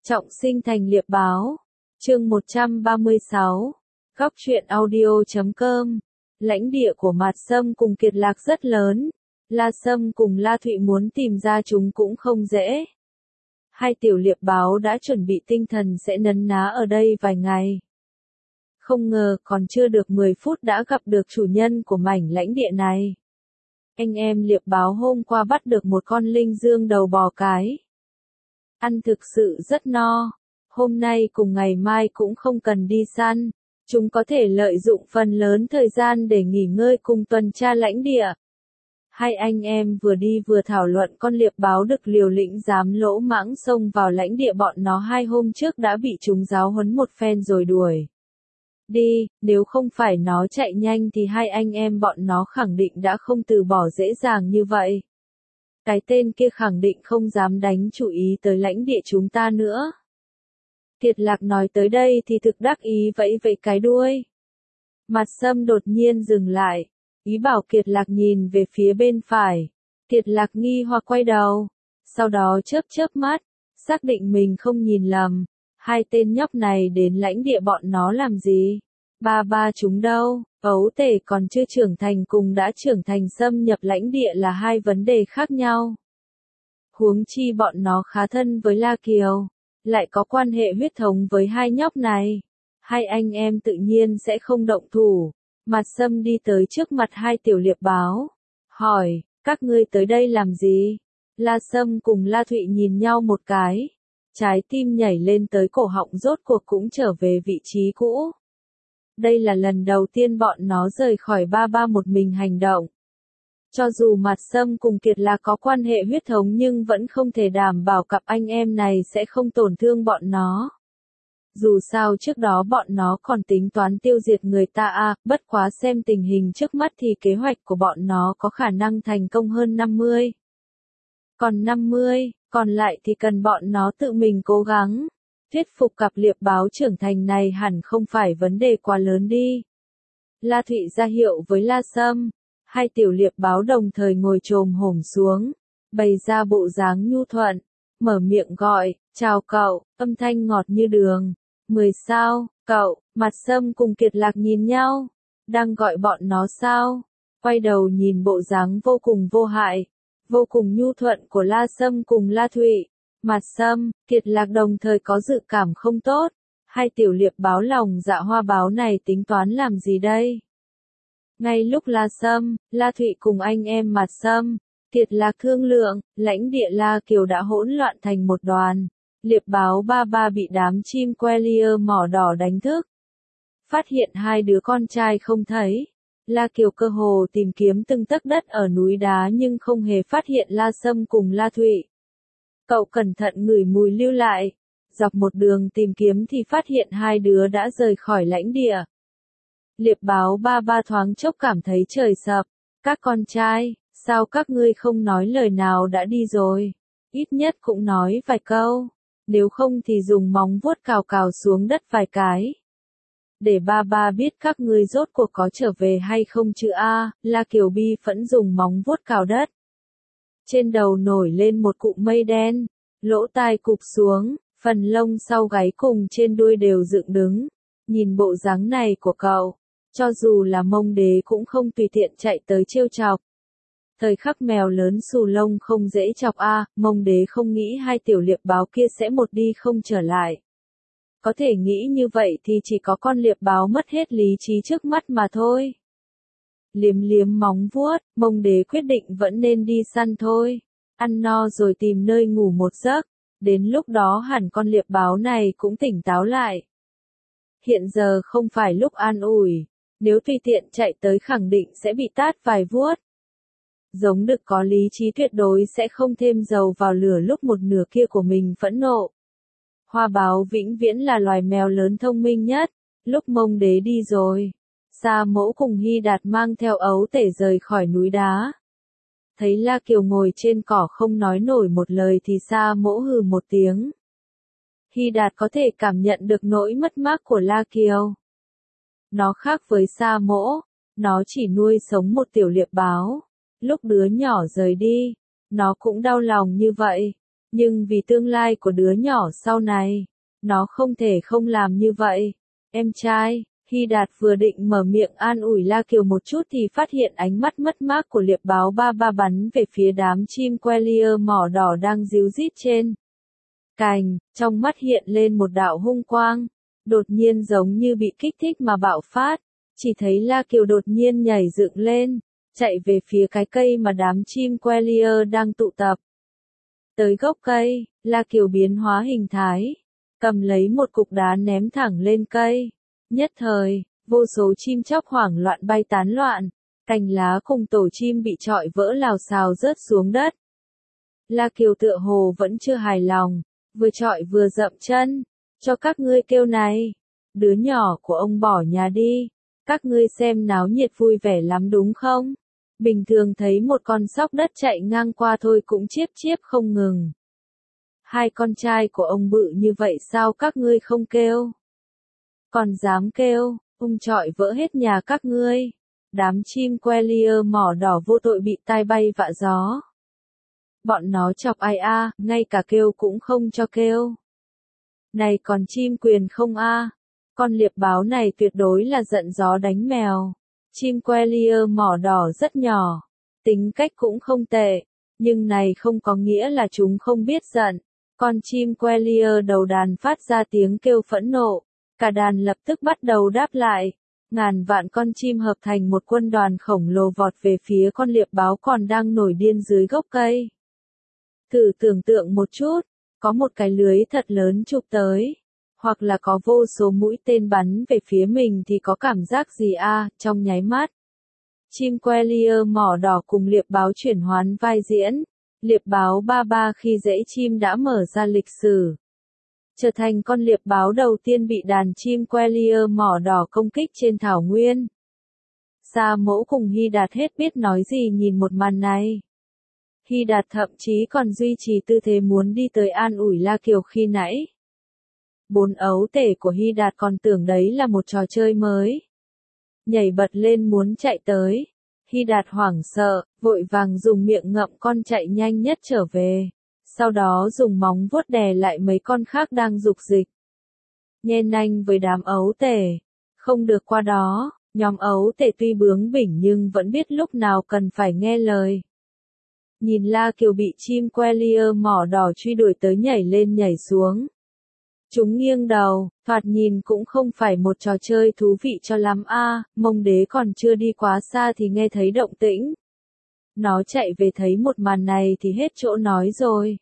Trọng sinh thành liệp báo. Chương 136. Góc truyện audio.com. Lãnh địa của Mạt Sâm cùng Kiệt Lạc rất lớn. La Sâm cùng La Thụy muốn tìm ra chúng cũng không dễ. Hai tiểu liệp báo đã chuẩn bị tinh thần sẽ nấn ná ở đây vài ngày. Không ngờ còn chưa được 10 phút đã gặp được chủ nhân của mảnh lãnh địa này. Anh em liệp báo hôm qua bắt được một con linh dương đầu bò cái. Ăn thực sự rất no. Hôm nay cùng ngày mai cũng không cần đi săn. Chúng có thể lợi dụng phần lớn thời gian để nghỉ ngơi cùng tuần tra lãnh địa. Hai anh em vừa đi vừa thảo luận con liệp báo đực liều lĩnh dám lỗ mãng xông vào lãnh địa bọn nó 2 hôm trước đã bị chúng giáo huấn một phen rồi đuổi đi, nếu không phải nó chạy nhanh thì hai anh em bọn nó khẳng định đã không từ bỏ dễ dàng như vậy. Cái tên kia khẳng định không dám đánh chú ý tới lãnh địa chúng ta nữa. Kiệt Lạc nói tới đây thì thực đắc ý vẫy vẫy cái đuôi. Mạt Sâm đột nhiên dừng lại, ý bảo Kiệt Lạc nhìn về phía bên phải. Kiệt Lạc nghi hoặc quay đầu, sau đó chớp chớp mắt, xác định mình không nhìn lầm. Hai tên nhóc này đến lãnh địa bọn nó làm gì? Ba chúng đâu? Ấu tể còn chưa trưởng thành cùng đã trưởng thành xâm nhập lãnh địa là hai vấn đề khác nhau. Huống chi bọn nó khá thân với La Kiều, lại có quan hệ huyết thống với hai nhóc này. Hai anh em tự nhiên sẽ không động thủ. Mạt Sâm đi tới trước mặt hai tiểu liệp báo, hỏi, các ngươi tới đây làm gì? La Sâm cùng La Thụy nhìn nhau một cái. Trái tim nhảy lên tới cổ họng rốt cuộc cũng trở về vị trí cũ. Đây là lần đầu tiên bọn nó rời khỏi ba một mình hành động. Cho dù Mạt Sâm cùng Kiệt Lạc có quan hệ huyết thống nhưng vẫn không thể đảm bảo cặp anh em này sẽ không tổn thương bọn nó. Dù sao trước đó bọn nó còn tính toán tiêu diệt người ta bất quá xem tình hình trước mắt thì kế hoạch của bọn nó có khả năng thành công hơn 50. Còn 50, còn lại thì cần bọn nó tự mình cố gắng. Thuyết phục cặp liệp báo trưởng thành này hẳn không phải vấn đề quá lớn đi. La Thụy ra hiệu với La Sâm. Hai tiểu liệp báo đồng thời ngồi chồm hổm xuống, bày ra bộ dáng nhu thuận, mở miệng gọi, chào cậu, âm thanh ngọt như đường. 10 sao, cậu? Mạt Sâm cùng Kiệt Lạc nhìn nhau, đang gọi bọn nó sao? Quay đầu nhìn bộ dáng vô cùng vô hại, vô cùng nhu thuận của La Sâm cùng La Thụy. Mạt Sâm, Kiệt Lạc đồng thời có dự cảm không tốt. Hai tiểu liệp báo lòng dạ hoa báo này tính toán làm gì đây? Ngay lúc La Sâm, La Thụy cùng anh em Mạt Sâm, Kiệt Lạc thương lượng, lãnh địa La Kiều đã hỗn loạn thành một đoàn. Liệp báo ba bị đám chim Quellier mỏ đỏ đánh thức. Phát hiện hai đứa con trai không thấy. La Kiều cơ hồ tìm kiếm từng tấc đất ở núi đá nhưng không hề phát hiện La Sâm cùng La Thụy. Cậu cẩn thận ngửi mùi lưu lại. Dọc một đường tìm kiếm thì phát hiện hai đứa đã rời khỏi lãnh địa. Liệp báo ba thoáng chốc cảm thấy trời sập. Các con trai, sao các ngươi không nói lời nào đã đi rồi? Ít nhất cũng nói vài câu. Nếu không thì dùng móng vuốt cào cào xuống đất vài cái. Để ba biết các ngươi rốt cuộc có trở về hay không chứ La Kiều bi phẫn dùng móng vuốt cào đất. Trên đầu nổi lên một cụm mây đen, lỗ tai cụp xuống, phần lông sau gáy cùng trên đuôi đều dựng đứng. Nhìn bộ dáng này của cậu, cho dù là Mông Đế cũng không tùy tiện chạy tới trêu chọc. Thời khắc mèo lớn xù lông không dễ chọc Mông Đế không nghĩ hai tiểu liệp báo kia sẽ một đi không trở lại. Có thể nghĩ như vậy thì chỉ có con liệp báo mất hết lý trí trước mắt mà thôi. Liếm liếm móng vuốt, Mông Đế quyết định vẫn nên đi săn thôi. Ăn no rồi tìm nơi ngủ một giấc, đến lúc đó hẳn con liệp báo này cũng tỉnh táo lại. Hiện giờ không phải lúc an ủi, nếu tùy tiện chạy tới khẳng định sẽ bị tát vài vuốt. Giống đực có lý trí tuyệt đối sẽ không thêm dầu vào lửa lúc một nửa kia của mình phẫn nộ. Hoa báo vĩnh viễn là loài mèo lớn thông minh nhất. Lúc Mông Đế đi rồi, Sa Mẫu cùng Hy Đạt mang theo ấu tể rời khỏi núi đá. Thấy La Kiều ngồi trên cỏ không nói nổi một lời thì Sa Mẫu hừ một tiếng. Hy Đạt có thể cảm nhận được nỗi mất mát của La Kiều. Nó khác với Sa Mẫu, nó chỉ nuôi sống một tiểu liệp báo. Lúc đứa nhỏ rời đi, nó cũng đau lòng như vậy. Nhưng vì tương lai của đứa nhỏ sau này, nó không thể không làm như vậy. Em trai, Hy Đạt vừa định mở miệng an ủi La Kiều một chút thì phát hiện ánh mắt mất mát của liệp báo ba ba bắn về phía đám chim Quellier mỏ đỏ đang ríu rít trên cành, trong mắt hiện lên một đạo hung quang, đột nhiên giống như bị kích thích mà bạo phát, chỉ thấy La Kiều đột nhiên nhảy dựng lên, chạy về phía cái cây mà đám chim Quellier đang tụ tập. Tới gốc cây, La Kiều biến hóa hình thái, cầm lấy một cục đá ném thẳng lên cây. Nhất thời, vô số chim chóc hoảng loạn bay tán loạn, cành lá cùng tổ chim bị trọi vỡ lào xào rớt xuống đất. La Kiều tựa hồ vẫn chưa hài lòng, vừa trọi vừa dậm chân, cho các ngươi kêu này, đứa nhỏ của ông bỏ nhà đi, các ngươi xem náo nhiệt vui vẻ lắm đúng không? Bình thường thấy một con sóc đất chạy ngang qua thôi cũng chiếp chiếp không ngừng. Hai con trai của ông bự như vậy sao các ngươi không kêu? Còn dám kêu, ông trọi vỡ hết nhà các ngươi. Đám chim Quellier mỏ đỏ vô tội bị tai bay vạ gió. Bọn nó chọc ai a, ngay cả kêu cũng không cho kêu. Này còn chim quyền không a? Con liệp báo này tuyệt đối là giận gió đánh mèo. Chim Quellier mỏ đỏ rất nhỏ, tính cách cũng không tệ, nhưng này không có nghĩa là chúng không biết giận. Con chim Quellier đầu đàn phát ra tiếng kêu phẫn nộ, cả đàn lập tức bắt đầu đáp lại. Ngàn vạn con chim hợp thành một quân đoàn khổng lồ vọt về phía con liệp báo còn đang nổi điên dưới gốc cây. Thử tưởng tượng một chút, có một cái lưới thật lớn chụp tới, hoặc là có vô số mũi tên bắn về phía mình thì có cảm giác gì a? Trong nháy mắt. Chim Quellier mỏ đỏ cùng liệp báo chuyển hoán vai diễn, liệp báo ba ba khi rẫy chim đã mở ra lịch sử. Trở thành con liệp báo đầu tiên bị đàn chim Quellier mỏ đỏ công kích trên thảo nguyên. Sa Mẫu cùng Hy Đạt hết biết nói gì nhìn một màn này. Hy Đạt thậm chí còn duy trì tư thế muốn đi tới an ủi La Kiều khi nãy. Bốn ấu tể của Hy Đạt còn tưởng đấy là một trò chơi mới. Nhảy bật lên muốn chạy tới. Hy Đạt hoảng sợ, vội vàng dùng miệng ngậm con chạy nhanh nhất trở về. Sau đó dùng móng vuốt đè lại mấy con khác đang dục dịch. Nhen nanh với đám ấu tể. Không được qua đó, nhóm ấu tể tuy bướng bỉnh nhưng vẫn biết lúc nào cần phải nghe lời. Nhìn La Kiều bị chim Quellier mỏ đỏ truy đuổi tới nhảy lên nhảy xuống. Chúng nghiêng đầu, thoạt nhìn cũng không phải một trò chơi thú vị cho lắm a. Mông Đế còn chưa đi quá xa thì nghe thấy động tĩnh. Nó chạy về thấy một màn này thì hết chỗ nói rồi.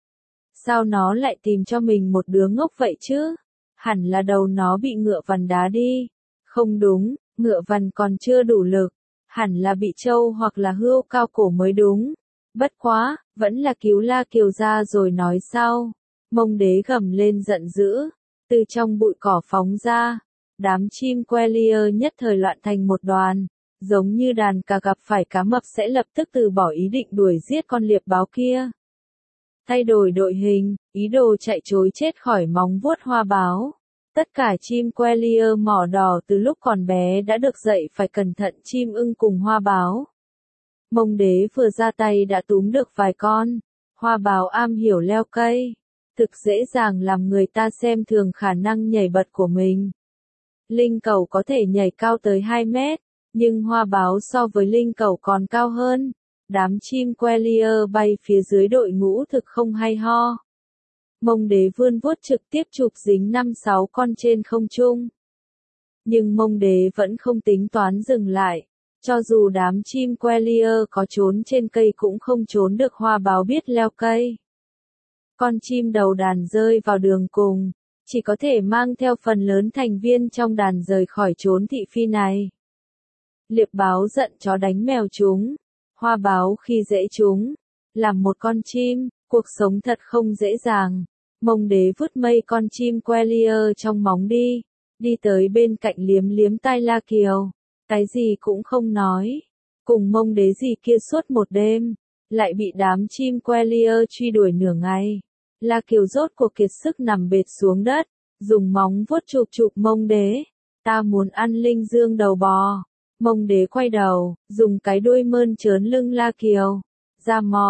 Sao nó lại tìm cho mình một đứa ngốc vậy chứ? Hẳn là đầu nó bị ngựa vằn đá đi. Không đúng, ngựa vằn còn chưa đủ lực. Hẳn là bị trâu hoặc là hươu cao cổ mới đúng. Bất quá, vẫn là cứu La Kiều ra rồi nói sau. Mông Đế gầm lên giận dữ, từ trong bụi cỏ phóng ra. Đám chim Quellier nhất thời loạn thành một đoàn, giống như đàn cá gặp phải cá mập sẽ lập tức từ bỏ ý định đuổi giết con liệp báo kia. Thay đổi đội hình, ý đồ chạy trối chết khỏi móng vuốt hoa báo. Tất cả chim Quellier mỏ đỏ từ lúc còn bé đã được dạy phải cẩn thận chim ưng cùng hoa báo. Mông Đế vừa ra tay đã túm được vài con. Hoa báo am hiểu leo cây, thực dễ dàng làm người ta xem thường khả năng nhảy bật của mình. Linh cẩu có thể nhảy cao tới 2 mét, nhưng hoa báo so với linh cẩu còn cao hơn. Đám chim Quellier bay phía dưới đội ngũ thực không hay ho. Mông Đế vươn vuốt trực tiếp chụp dính 5-6 con trên không trung. Nhưng Mông Đế vẫn không tính toán dừng lại. Cho dù đám chim Quellier có trốn trên cây cũng không trốn được hoa báo biết leo cây. Con chim đầu đàn rơi vào đường cùng, chỉ có thể mang theo phần lớn thành viên trong đàn rời khỏi chốn thị phi này. Liệp báo giận chó đánh mèo chúng, hoa báo khi dễ chúng. Làm một con chim, cuộc sống thật không dễ dàng. Mông Đế vứt mây con chim Quellier trong móng đi tới bên cạnh liếm liếm tai La Kiều. Cái gì cũng không nói. Cùng Mông Đế gì kia suốt một đêm, lại bị đám chim Quellier truy đuổi nửa ngày. La Kiều rốt cuộc kiệt sức nằm bệt xuống đất, dùng móng vuốt chụp Mông Đế. Ta muốn ăn linh dương đầu bò. Mông Đế quay đầu, dùng cái đuôi mơn trớn lưng La Kiều. Ra mòi,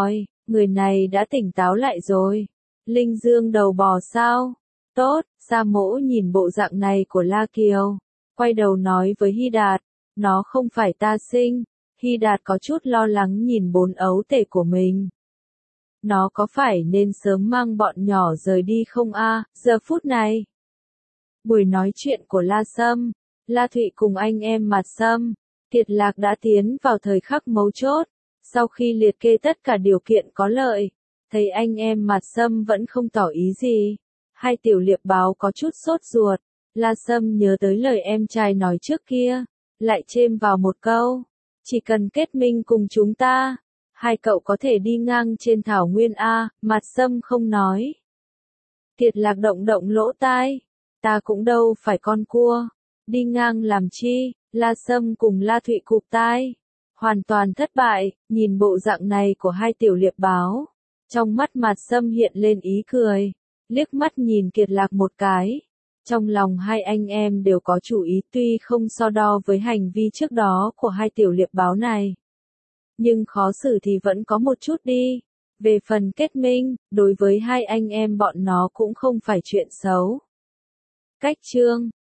Người này đã tỉnh táo lại rồi. Linh dương đầu bò sao? Tốt, Gia Mỗ nhìn bộ dạng này của La Kiều. Quay đầu nói với Hy Đạt, nó không phải ta sinh. Hy Đạt có chút lo lắng nhìn 4 ấu tể của mình. Nó có phải nên sớm mang bọn nhỏ rời đi không a? Giờ phút này. Buổi nói chuyện của La Sâm, La Thụy cùng anh em Mạt Sâm, Kiệt Lạc đã tiến vào thời khắc mấu chốt. Sau khi liệt kê tất cả điều kiện có lợi, thấy anh em Mạt Sâm vẫn không tỏ ý gì. Hai tiểu liệp báo có chút sốt ruột. La Sâm nhớ tới lời em trai nói trước kia, lại chêm vào một câu. Chỉ cần kết minh cùng chúng ta, hai cậu có thể đi ngang trên thảo nguyên A, Mạt Sâm không nói. Kiệt Lạc động động lỗ tai, ta cũng đâu phải con cua, đi ngang làm chi? La Sâm cùng La Thụy cụp tai, hoàn toàn thất bại, nhìn bộ dạng này của hai tiểu liệp báo. Trong mắt Mạt Sâm hiện lên ý cười, liếc mắt nhìn Kiệt Lạc một cái. Trong lòng hai anh em đều có chủ ý tuy không so đo với hành vi trước đó của hai tiểu liệp báo này. Nhưng khó xử thì vẫn có một chút đi. Về phần kết minh, đối với hai anh em bọn nó cũng không phải chuyện xấu. Cách chương